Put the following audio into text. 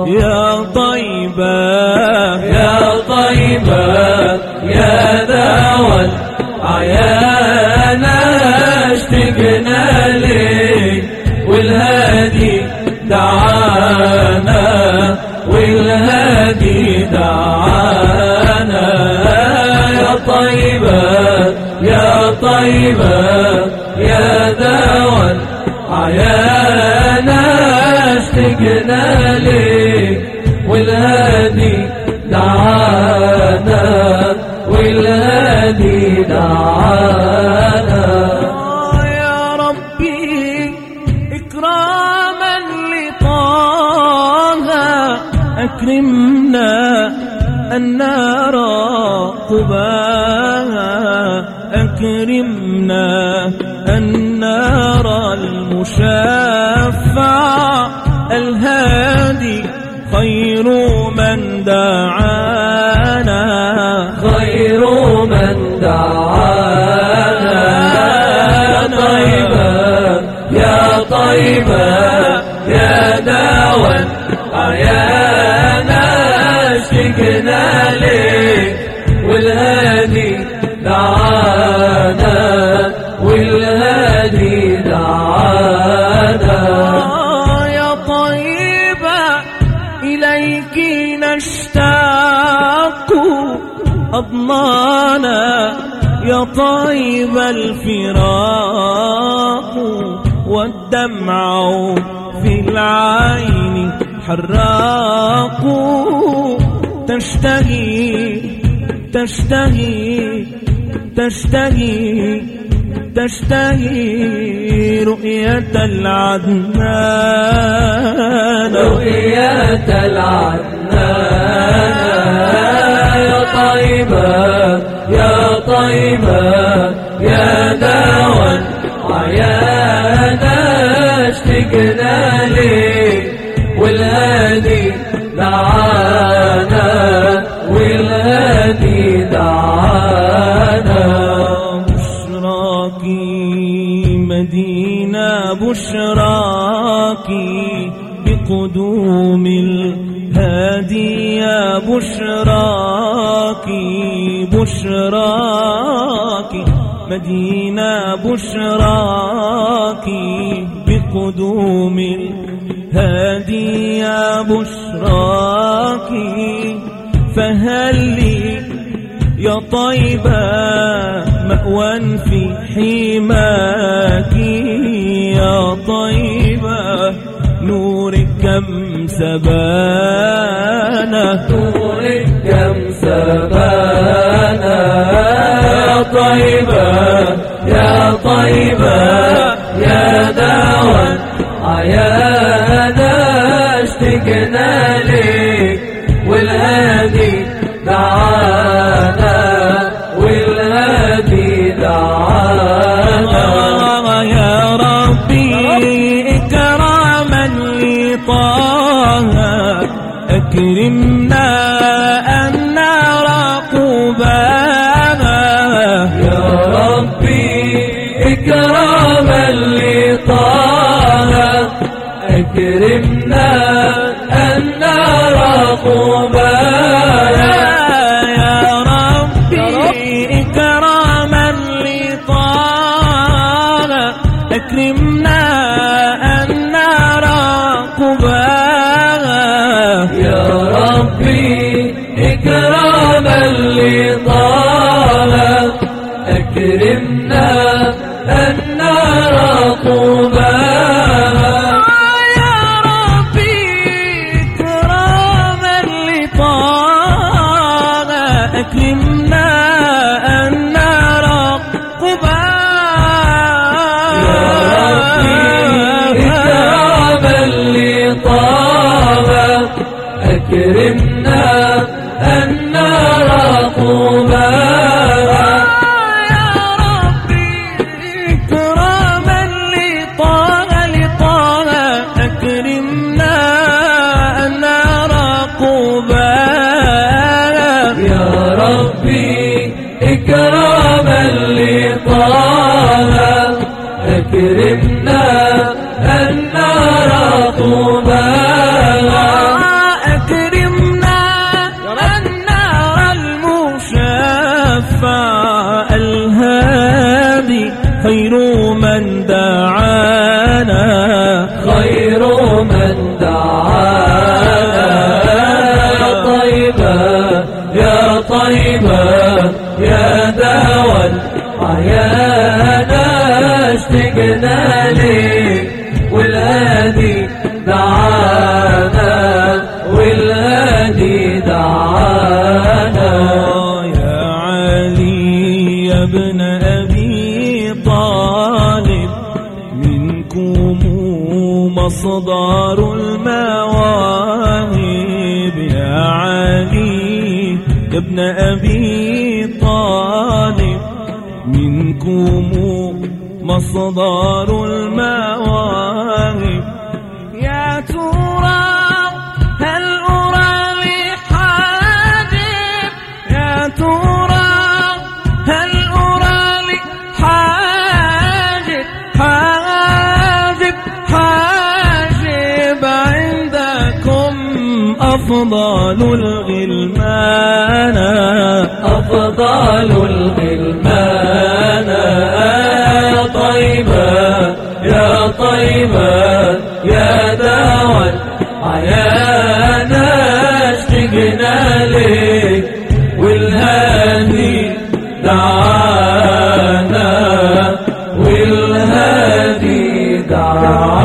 يا طيبة يا طيبة يا ذا الأعيان اشتقنا لك والهادي دعانا والهادي دعانا يا طيبة يا طيبة يا ذا الأعيان اشتقنا لك والهادي دعانا والهادي دعانا يا ربي إكراما لطه أكرمنا أن نرى قباها أكرمنا أن نرى المشفع الهادي خير من دعانا خير من دعانا يا طيبة يا طيبة يا داوى الأعيان اشتقنا لك والهادي دعانا والهادي دعانا يا طيبة إليك نشتاق أضنانا يا طيب الفراق والدمع في العين حراق تشتهي تشتهي تشتهي تشتهي رؤية العدنان رؤية العدنان يا طيبة يا طيبة يا داوى الأعيان اشتقنا لك والهادي دعانا والهادي دعانا بشراكي مدينة بشراكي بقدوم الهادي يا بشراكي بشراكي مدينة بشراكي بقدوم الهادي يا بشراكي فهل لي يا طيبة مأوى في حماك يا طيبة نورك كم سبانا نورك كم سبانا يا طيبة يا طيبة يا داوى الأعيان اشتقنا لك والهادي دعانا والهادي دعانا يا ربي إكراما لطه أكرمنا أن نرى قباها يا ربي إكراما لطه أكرمنا أن نرى قباها يا ربي إكراما لطه أكرمنا أن نرى قباها يا ربي إكراما لطه أكرمنا أن نرى قباها يا ربي إكراما لطه أكرمنا أن نرى قباها يا ربي إكراما لطه أكرمنا أن نرى قباها يا ربي إكراما لطه أكرمنا أن نرى قباها يا ربي إكراما لطه أكرمنا أن نرى قباها طيبة يا دوا العيانا اشتقنا لك والهادي دعانا والهادي دعانا. يا علي يا ابن أبي طالب منكم مصدر المواهب. يا علي يا ابن أبي طالب منكم مصدر المواهب. يا ترى هل أرى لي حاجب؟ يا ترى هل أرى لي حاجب؟ حاجب عندكم أفضل الغلمان، أفضل الغلمان. يا طيبة يا طيبة يا دوا العيانا اشتقنا لك والهادي دعانا والهادي دعانا.